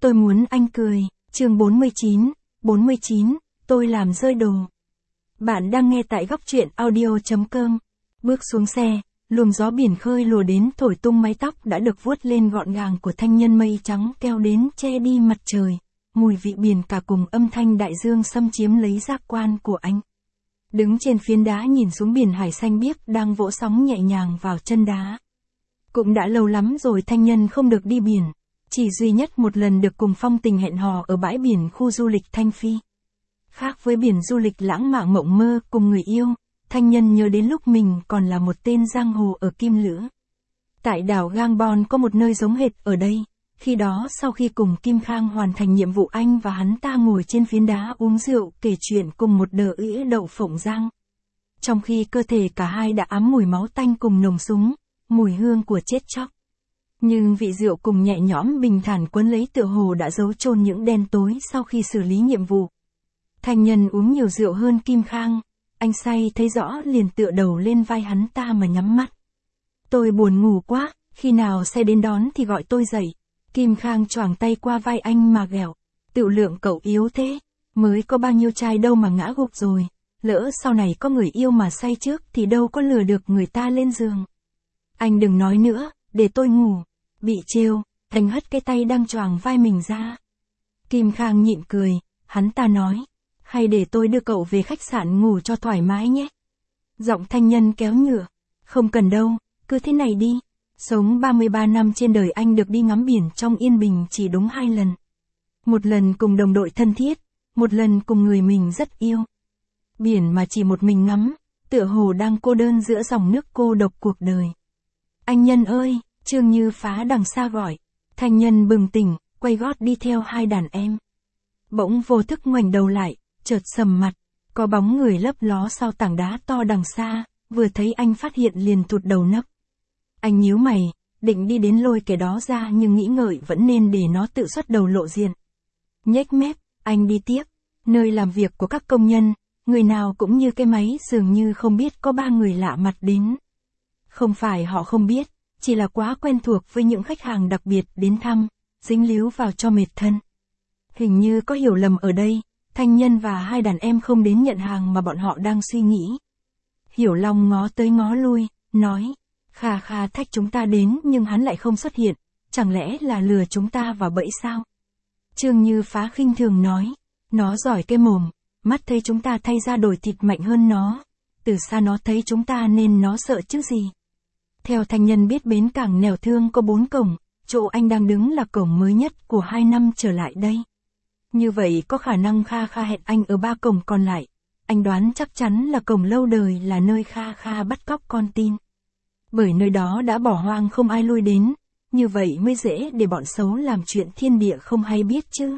Tôi muốn anh cười, chương 49, tôi làm rơi đồ. Bạn đang nghe tại góc truyện audio.com. Bước xuống xe, luồng gió biển khơi lùa đến thổi tung mái tóc đã được vuốt lên gọn gàng của thanh nhân mây trắng kéo đến che đi mặt trời. Mùi vị biển cả cùng âm thanh đại dương xâm chiếm lấy giác quan của anh. Đứng trên phiến đá nhìn xuống biển hải xanh biếc đang vỗ sóng nhẹ nhàng vào chân đá. Cũng đã lâu lắm rồi thanh nhân không được đi biển. Chỉ duy nhất một lần được cùng phong tình hẹn hò ở bãi biển khu du lịch Thanh Phi. Khác với biển du lịch lãng mạn mộng mơ cùng người yêu, thanh nhân nhớ đến lúc mình còn là một tên giang hồ ở Kim Lữ. Tại đảo Gangbon có một nơi giống hệt ở đây. Khi đó sau khi cùng Kim Khang hoàn thành nhiệm vụ anh và hắn ta ngồi trên phiến đá uống rượu kể chuyện cùng một đờ ĩa đậu phộng rang. Trong khi cơ thể cả hai đã ám mùi máu tanh cùng nồng súng, mùi hương của chết chóc. Nhưng vị rượu cùng nhẹ nhõm bình thản quấn lấy tựa hồ đã giấu chôn những đen tối sau khi xử lý nhiệm vụ. Thanh nhân uống nhiều rượu hơn Kim Khang, anh say thấy rõ liền tựa đầu lên vai hắn ta mà nhắm mắt. Tôi buồn ngủ quá, khi nào xe đến đón thì gọi tôi dậy. Kim Khang choàng tay qua vai anh mà ghẹo. Tự lượng cậu yếu thế, mới có bao nhiêu trai đâu mà ngã gục rồi. Lỡ sau này có người yêu mà say trước thì đâu có lừa được người ta lên giường. Anh đừng nói nữa, để tôi ngủ. Bị trêu, anh hất cái tay đang choàng vai mình ra. Kim Khang nhịn cười, hắn ta nói, hay để tôi đưa cậu về khách sạn ngủ cho thoải mái nhé. Giọng thanh nhân kéo nhựa, không cần đâu, cứ thế này đi. Sống 33 năm trên đời anh được đi ngắm biển trong yên bình chỉ đúng 2 lần. Một lần cùng đồng đội thân thiết, một lần cùng người mình rất yêu. Biển mà chỉ một mình ngắm, tựa hồ đang cô đơn giữa dòng nước cô độc cuộc đời. Anh Nhân ơi! Trương Như Phá đằng xa gọi. Thanh nhân bừng tỉnh, quay gót đi theo hai đàn em. Bỗng vô thức ngoảnh đầu lại, chợt sầm mặt. Có bóng người lấp ló sau tảng đá to đằng xa, vừa thấy anh phát hiện liền thụt đầu nấp. Anh nhíu mày, định đi đến lôi kẻ đó ra nhưng nghĩ ngợi vẫn nên để nó tự xuất đầu lộ diện. Nhếch mép, anh đi tiếp. Nơi làm việc của các công nhân, người nào cũng như cái máy dường như không biết có 3 người lạ mặt đến. Không phải họ không biết. Chỉ là quá quen thuộc với những khách hàng đặc biệt đến thăm, dính líu vào cho mệt thân. Hình như có hiểu lầm ở đây, thanh nhân và hai đàn em không đến nhận hàng mà bọn họ đang suy nghĩ. Hiểu Long ngó tới ngó lui, nói, Kha Kha thách chúng ta đến nhưng hắn lại không xuất hiện, chẳng lẽ là lừa chúng ta vào bẫy sao? Trương Như Phá khinh thường nói, nó giỏi cái mồm, mắt thấy chúng ta thay ra đổi thịt mạnh hơn nó, từ xa nó thấy chúng ta nên nó sợ chứ gì. Theo thanh nhân biết bến cảng Nẻo Thương có 4 cổng, chỗ anh đang đứng là cổng mới nhất của 2 năm trở lại đây. Như vậy có khả năng Kha Kha hẹn anh ở 3 cổng còn lại. Anh đoán chắc chắn là cổng lâu đời là nơi Kha Kha bắt cóc con tin. Bởi nơi đó đã bỏ hoang không ai lui đến, như vậy mới dễ để bọn xấu làm chuyện thiên địa không hay biết chứ.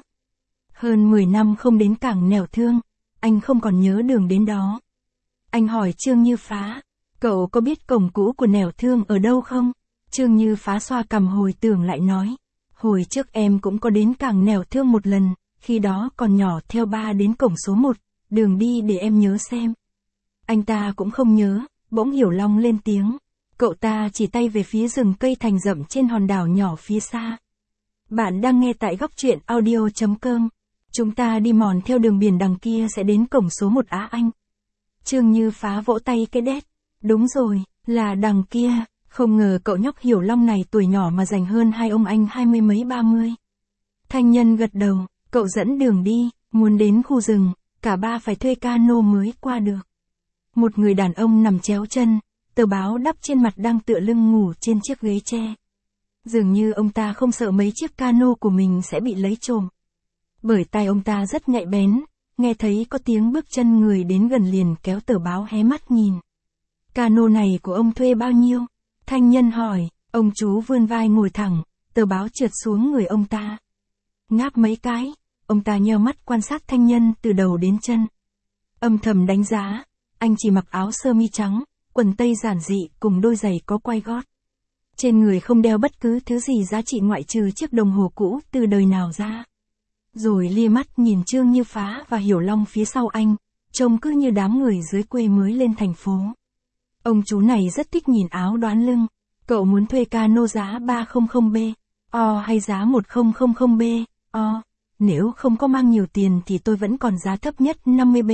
Hơn 10 năm không đến cảng Nẻo Thương, anh không còn nhớ đường đến đó. Anh hỏi Trương Như Phá. Cậu có biết cổng cũ của Nẻo Thương ở đâu không? Trương Như Phá xoa cằm hồi tưởng lại nói. Hồi trước em cũng có đến cảng Nẻo Thương một lần, khi đó còn nhỏ theo ba đến cổng số 1, đường đi để em nhớ xem. Anh ta cũng không nhớ, bỗng Hiểu Long lên tiếng. Cậu ta chỉ tay về phía rừng cây thành rậm trên hòn đảo nhỏ phía xa. Bạn đang nghe tại góc truyện audio.com. Chúng ta đi mòn theo đường biển đằng kia sẽ đến cổng số 1 Á Anh. Trương Như Phá vỗ tay cái đét. Đúng rồi, là đằng kia, không ngờ cậu nhóc Hiểu Long này tuổi nhỏ mà dành hơn hai ông anh 20 mấy 30. Thanh nhân gật đầu, cậu dẫn đường đi, muốn đến khu rừng, cả ba phải thuê cano mới qua được. Một người đàn ông nằm chéo chân, tờ báo đắp trên mặt đang tựa lưng ngủ trên chiếc ghế tre. Dường như ông ta không sợ mấy chiếc cano của mình sẽ bị lấy trộm. Bởi tai ông ta rất nhạy bén, nghe thấy có tiếng bước chân người đến gần liền kéo tờ báo hé mắt nhìn. Cano này của ông thuê bao nhiêu? Thanh nhân hỏi, ông chú vươn vai ngồi thẳng, tờ báo trượt xuống người ông ta. Ngáp mấy cái, ông ta nheo mắt quan sát thanh nhân từ đầu đến chân. Âm thầm đánh giá, anh chỉ mặc áo sơ mi trắng, quần tây giản dị cùng đôi giày có quai gót. Trên người không đeo bất cứ thứ gì giá trị ngoại trừ chiếc đồng hồ cũ từ đời nào ra. Rồi lia mắt nhìn Trương Như Phá và Hiểu Long phía sau anh, trông cứ như đám người dưới quê mới lên thành phố. Ông chú này rất thích nhìn áo đoán lưng. Cậu muốn thuê cano giá 300B, hay giá 1000B, Nếu không có mang nhiều tiền thì tôi vẫn còn giá thấp nhất 50B.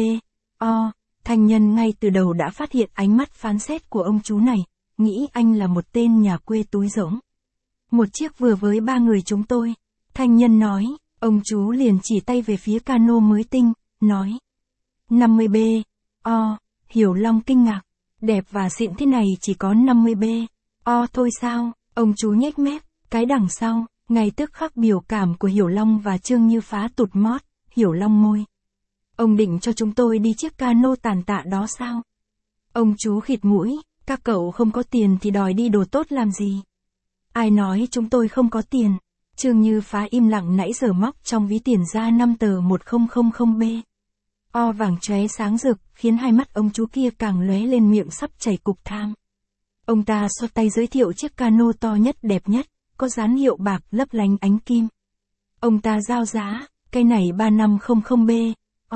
Thanh Nhân ngay từ đầu đã phát hiện ánh mắt phán xét của ông chú này, nghĩ anh là một tên nhà quê túi rỗng. Một chiếc vừa với 3 người chúng tôi. Thanh Nhân nói, ông chú liền chỉ tay về phía cano mới tinh, nói. 50B. Hiểu Long kinh ngạc. Đẹp và xịn thế này chỉ có 50B. Thôi sao, ông chú nhếch mép, cái đằng sau, ngay tức khắc biểu cảm của Hiểu Long và Trương Như Phá tụt mót, Hiểu Long môi. Ông định cho chúng tôi đi chiếc cano tàn tạ đó sao? Ông chú khịt mũi, các cậu không có tiền thì đòi đi đồ tốt làm gì? Ai nói chúng tôi không có tiền? Trương Như Phá im lặng nãy giờ móc trong ví tiền ra 5 tờ 1000B. Vàng chóe sáng rực, khiến hai mắt ông chú kia càng lóe lên miệng sắp chảy cục tham. Ông ta xoa tay giới thiệu chiếc cano to nhất đẹp nhất, có dán hiệu bạc lấp lánh ánh kim. Ông ta giao giá, cái này 3500B.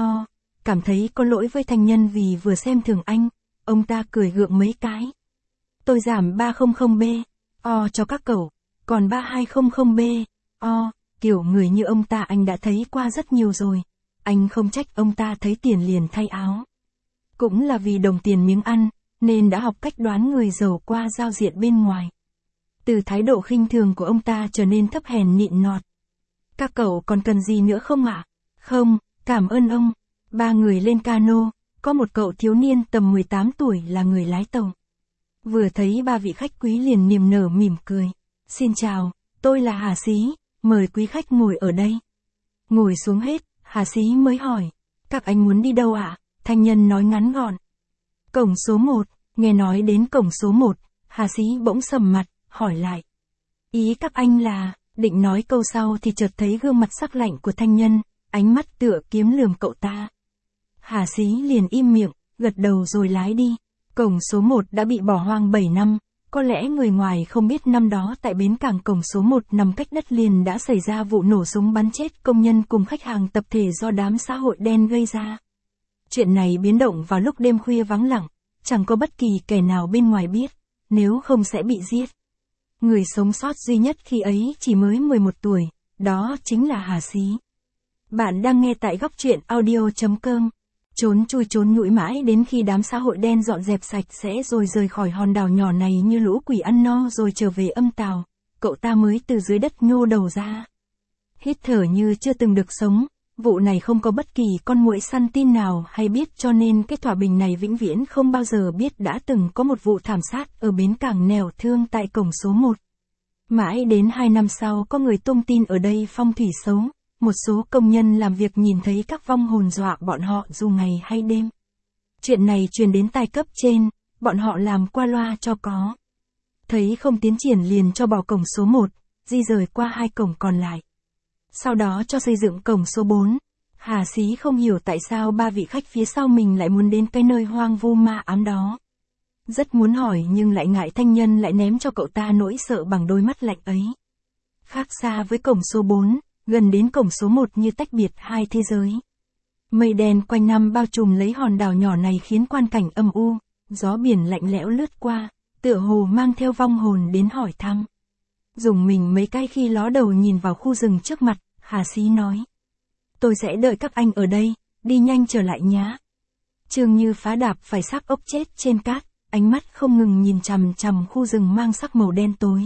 Cảm thấy có lỗi với Thanh Nhân vì vừa xem thường anh, ông ta cười gượng mấy cái. Tôi giảm 300B, cho các cậu, còn 3200B, kiểu người như ông ta anh đã thấy qua rất nhiều rồi, anh không trách ông ta thấy tiền liền thay áo. Cũng là vì đồng tiền miếng ăn, nên đã học cách đoán người giàu qua giao diện bên ngoài. Từ thái độ khinh thường của ông ta trở nên thấp hèn nịn nọt. Các cậu còn cần gì nữa không ạ? Không, cảm ơn ông. 3 người lên cano, có một cậu thiếu niên tầm 18 tuổi là người lái tàu. Vừa thấy 3 vị khách quý liền niềm nở mỉm cười. Xin chào, tôi là Hà Xí, mời quý khách ngồi ở đây. Ngồi xuống hết, Hà Xí mới hỏi, các anh muốn đi đâu ạ? Thanh Nhân nói ngắn gọn. Cổng số 1, nghe nói đến cổng số 1, Hà Xí bỗng sầm mặt, hỏi lại. Ý các anh là, định nói câu sau thì chợt thấy gương mặt sắc lạnh của Thanh Nhân, ánh mắt tựa kiếm lườm cậu ta. Hà Xí liền im miệng, gật đầu rồi lái đi. Cổng số 1 đã bị bỏ hoang 7 năm, có lẽ người ngoài không biết năm đó tại bến cảng cổng số 1 nằm cách đất liền đã xảy ra vụ nổ súng bắn chết công nhân cùng khách hàng tập thể do đám xã hội đen gây ra. Chuyện này biến động vào lúc đêm khuya vắng lặng, chẳng có bất kỳ kẻ nào bên ngoài biết, nếu không sẽ bị giết. Người sống sót duy nhất khi ấy chỉ mới 11 tuổi, đó chính là Hà Xí. Bạn đang nghe tại góc truyện audio.com. Trốn chui trốn nhủi mãi đến khi đám xã hội đen dọn dẹp sạch sẽ rồi rời khỏi hòn đảo nhỏ này như lũ quỷ ăn no rồi trở về âm tào, cậu ta mới từ dưới đất nhô đầu ra. Hít thở như chưa từng được sống, vụ này không có bất kỳ con muỗi săn tin nào hay biết cho nên cái thỏa bình này vĩnh viễn không bao giờ biết đã từng có một vụ thảm sát ở bến cảng nẻo thương tại cổng số 1. Mãi đến 2 năm sau có người tung tin ở đây phong thủy xấu. Một số công nhân làm việc nhìn thấy các vong hồn dọa bọn họ dù ngày hay đêm. Chuyện này truyền đến tai cấp trên, bọn họ làm qua loa cho có. Thấy không tiến triển liền cho bỏ cổng số 1, di rời qua 2 cổng còn lại. Sau đó cho xây dựng cổng số 4. Hà Xí không hiểu tại sao 3 vị khách phía sau mình lại muốn đến cái nơi hoang vu ma ám đó. Rất muốn hỏi nhưng lại ngại Thanh Nhân lại ném cho cậu ta nỗi sợ bằng đôi mắt lạnh ấy. Khác xa với cổng số 4. Gần đến cổng số 1 như tách biệt hai thế giới. Mây đen quanh năm bao trùm lấy hòn đảo nhỏ này khiến quan cảnh âm u, gió biển lạnh lẽo lướt qua, tựa hồ mang theo vong hồn đến hỏi thăm. Dùng mình mấy cái khi ló đầu nhìn vào khu rừng trước mặt, Hà Xí nói. Tôi sẽ đợi các anh ở đây, đi nhanh trở lại nhá. Trương Như Phá đạp phải xác ốc chết trên cát, ánh mắt không ngừng nhìn chằm chằm khu rừng mang sắc màu đen tối.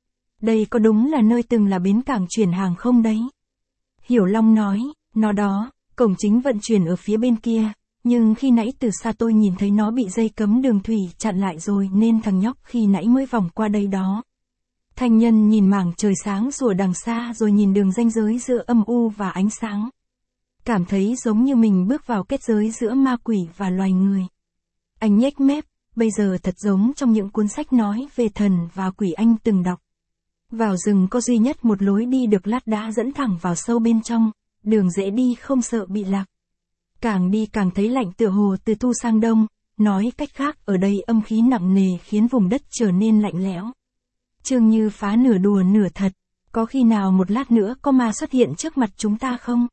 Đây có đúng là nơi từng là bến cảng chuyển hàng không đấy? Hiểu Long nói, nó đó, cổng chính vận chuyển ở phía bên kia, nhưng khi nãy từ xa tôi nhìn thấy nó bị dây cấm đường thủy chặn lại rồi nên thằng nhóc khi nãy mới vòng qua đây đó. Thanh Nhân nhìn mảng trời sáng rùa đằng xa rồi nhìn đường ranh giới giữa âm u và ánh sáng. Cảm thấy giống như mình bước vào kết giới giữa ma quỷ và loài người. Anh nhếch mép, bây giờ thật giống trong những cuốn sách nói về thần và quỷ anh từng đọc. Vào rừng có duy nhất một lối đi được lát đá dẫn thẳng vào sâu bên trong, đường dễ đi không sợ bị lạc. Càng đi càng thấy lạnh tựa hồ từ thu sang đông, nói cách khác ở đây âm khí nặng nề khiến vùng đất trở nên lạnh lẽo. Trương Như Phá nửa đùa nửa thật, có khi nào một lát nữa có ma xuất hiện trước mặt chúng ta không?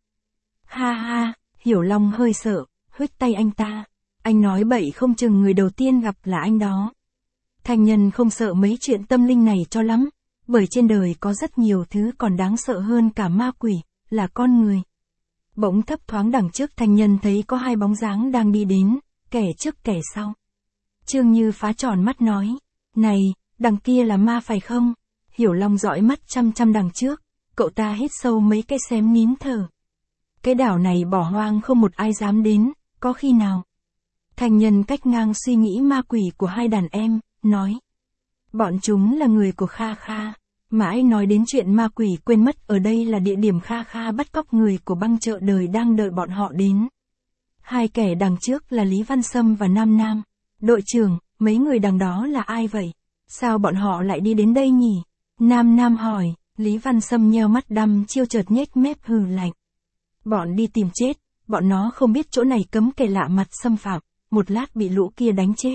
Ha ha, Hiểu Long hơi sợ, huých tay anh ta. Anh nói bậy không chừng người đầu tiên gặp là anh đó. Thanh Nhân không sợ mấy chuyện tâm linh này cho lắm. Bởi trên đời có rất nhiều thứ còn đáng sợ hơn cả ma quỷ, là con người. Bỗng thấp thoáng đằng trước thanh nhân thấy có hai bóng dáng đang đi đến, kẻ trước kẻ sau. Trương Như Phá tròn mắt nói, này, đằng kia là ma phải không? Hiểu Long dõi mắt chăm chăm đằng trước, cậu ta hít sâu mấy cái xém nín thở. Cái đảo này bỏ hoang không một ai dám đến, có khi nào? Thanh nhân cách ngang suy nghĩ ma quỷ của hai đàn em, nói. Bọn chúng là người của Kha Kha. Mãi nói đến chuyện ma quỷ quên mất ở đây là địa điểm Kha Kha bắt cóc người của băng chợ đời đang đợi bọn họ đến. Hai kẻ đằng trước là Lý Văn Sâm và Nam Nam. Đội trưởng, mấy người đằng đó là ai vậy? Sao bọn họ lại đi đến đây nhỉ? Nam Nam hỏi, Lý Văn Sâm nheo mắt đăm chiêu chợt nhếch mép hừ lạnh. Bọn đi tìm chết, bọn nó không biết chỗ này cấm kẻ lạ mặt xâm phạm, một lát bị lũ kia đánh chết.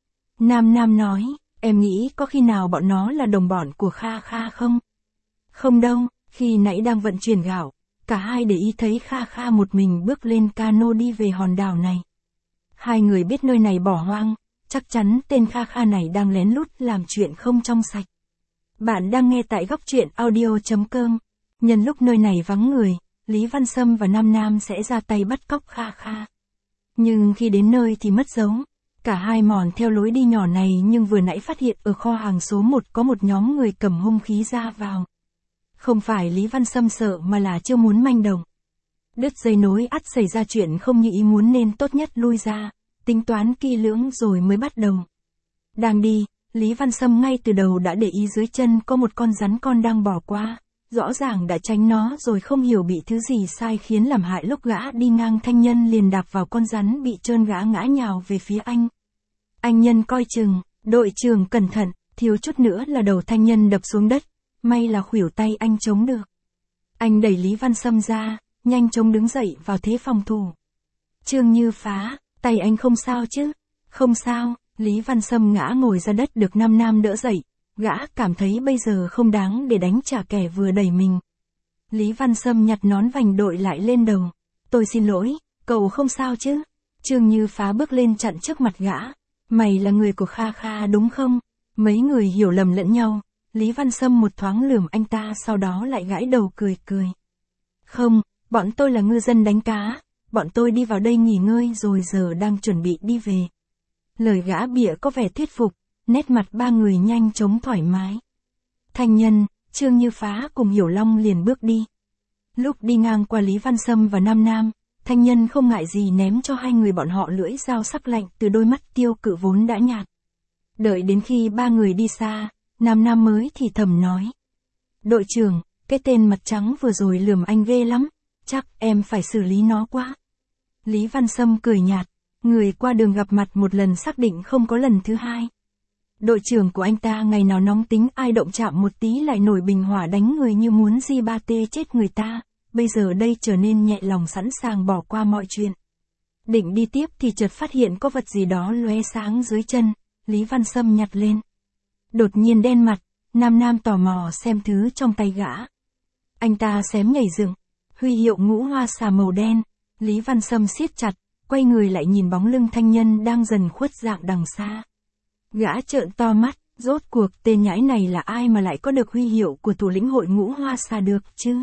Nam Nam nói, em nghĩ có khi nào bọn nó là đồng bọn của Kha Kha không? Không đâu, khi nãy đang vận chuyển gạo, cả hai để ý thấy Kha Kha một mình bước lên cano đi về hòn đảo này. Hai người biết nơi này bỏ hoang, chắc chắn tên Kha Kha này đang lén lút làm chuyện không trong sạch. Bạn đang nghe tại góc truyện audio.com. Nhân lúc nơi này vắng người, Lý Văn Sâm và Nam Nam sẽ ra tay bắt cóc Kha Kha. Nhưng khi đến nơi thì mất dấu. Cả hai mòn theo lối đi nhỏ này nhưng vừa nãy phát hiện ở kho hàng số 1 có một nhóm người cầm hung khí ra vào. Không phải Lý Văn Sâm sợ mà là chưa muốn manh động. Đứt dây nối ắt xảy ra chuyện không như ý muốn nên tốt nhất lui ra, tính toán kỹ lưỡng rồi mới bắt đầu. Đang đi, Lý Văn Sâm ngay từ đầu đã để ý dưới chân có một con rắn con đang bò qua, rõ ràng đã tránh nó rồi không hiểu bị thứ gì sai khiến làm hại lúc gã đi ngang thanh nhân liền đạp vào con rắn bị trơn gã ngã nhào về phía anh. Anh nhân coi chừng, đội trưởng cẩn thận, thiếu chút nữa là đầu thanh nhân đập xuống đất, may là khuỷu tay anh chống được. Anh đẩy Lý Văn Sâm ra, nhanh chóng đứng dậy vào thế phòng thủ. Trương Như Phá, tay anh không sao chứ? Không sao, Lý Văn Sâm ngã ngồi ra đất được Nam Nam đỡ dậy, gã cảm thấy bây giờ không đáng để đánh trả kẻ vừa đẩy mình. Lý Văn Sâm nhặt nón vành đội lại lên đầu. Tôi xin lỗi, cậu không sao chứ? Trương Như Phá bước lên chặn trước mặt gã. Mày là người của Kha Kha đúng không? Mấy người hiểu lầm lẫn nhau. Lý Văn Sâm một thoáng lườm anh ta sau đó lại gãi đầu cười cười. Không, bọn tôi là ngư dân đánh cá. Bọn tôi đi vào đây nghỉ ngơi rồi giờ đang chuẩn bị đi về. Lời gã bịa có vẻ thuyết phục, nét mặt ba người nhanh chóng thoải mái. Thanh nhân, Trương Như Phá cùng Hiểu Long liền bước đi. Lúc đi ngang qua Lý Văn Sâm và Nam Nam, thanh nhân không ngại gì ném cho hai người bọn họ lưỡi dao sắc lạnh từ đôi mắt tiêu cự vốn đã nhạt. Đợi đến khi ba người đi xa, Nam Nam mới thì thầm nói. Đội trưởng, cái tên mặt trắng vừa rồi lườm anh ghê lắm, chắc em phải xử lý nó quá. Lý Văn Sâm cười nhạt, người qua đường gặp mặt một lần xác định không có lần thứ hai. Đội trưởng của anh ta ngày nào nóng tính ai động chạm một tí lại nổi bình hỏa đánh người như muốn di ba tê chết người ta, bây giờ đây trở nên nhẹ lòng sẵn sàng bỏ qua mọi chuyện. Định đi tiếp thì chợt phát hiện có vật gì đó lóe sáng dưới chân, Lý Văn Sâm nhặt lên. Đột nhiên đen mặt, Nam Nam tò mò xem thứ trong tay gã. Anh ta xém nhảy dựng, huy hiệu ngũ hoa xà màu đen, Lý Văn Sâm siết chặt, quay người lại nhìn bóng lưng thanh nhân đang dần khuất dạng đằng xa. Gã trợn to mắt, rốt cuộc tên nhãi này là ai mà lại có được huy hiệu của thủ lĩnh hội ngũ hoa xà được chứ?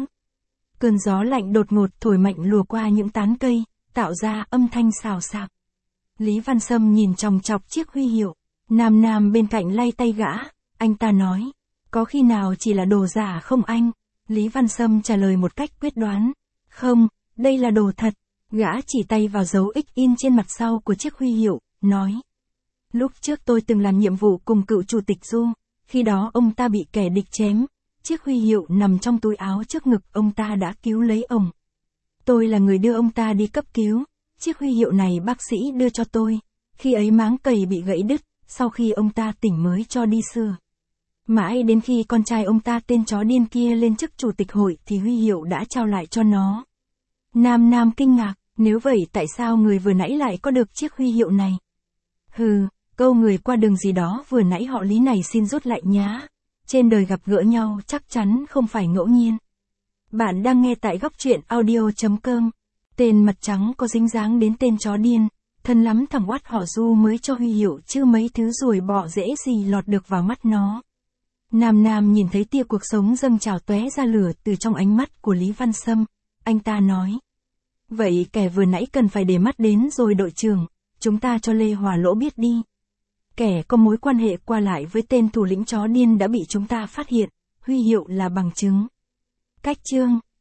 Cơn gió lạnh đột ngột thổi mạnh lùa qua những tán cây, tạo ra âm thanh xào xạc. Lý Văn Sâm nhìn chòng chọc chiếc huy hiệu, Nam Nam bên cạnh lay tay gã, anh ta nói, có khi nào chỉ là đồ giả không anh? Lý Văn Sâm trả lời một cách quyết đoán, không, đây là đồ thật. Gã chỉ tay vào dấu X in trên mặt sau của chiếc huy hiệu, nói. Lúc trước tôi từng làm nhiệm vụ cùng cựu chủ tịch Du, khi đó ông ta bị kẻ địch chém, chiếc huy hiệu nằm trong túi áo trước ngực ông ta đã cứu lấy ông. Tôi là người đưa ông ta đi cấp cứu, chiếc huy hiệu này bác sĩ đưa cho tôi, khi ấy máng cầy bị gãy đứt, sau khi ông ta tỉnh mới cho đi sửa. Mãi đến khi con trai ông ta tên chó điên kia lên chức chủ tịch hội thì huy hiệu đã trao lại cho nó. Nam Nam kinh ngạc, nếu vậy tại sao người vừa nãy lại có được chiếc huy hiệu này? Hừ, câu người qua đường gì đó vừa nãy họ Lý này xin rút lại nhá. Trên đời gặp gỡ nhau chắc chắn không phải ngẫu nhiên. Bạn đang nghe tại góc truyện audio.com. Tên mặt trắng có dính dáng đến tên chó điên, thân lắm thằng oát họ Du mới cho huy hiệu chứ mấy thứ ruồi bọ dễ gì lọt được vào mắt nó. Nam Nam nhìn thấy tia cuộc sống dâng trào tóe ra lửa từ trong ánh mắt của Lý Văn Sâm, anh ta nói. Vậy kẻ vừa nãy cần phải để mắt đến rồi đội trưởng, chúng ta cho Lê Hòa Lỗ biết đi. Kẻ có mối quan hệ qua lại với tên thủ lĩnh chó điên đã bị chúng ta phát hiện, huy hiệu là bằng chứng. Cách chương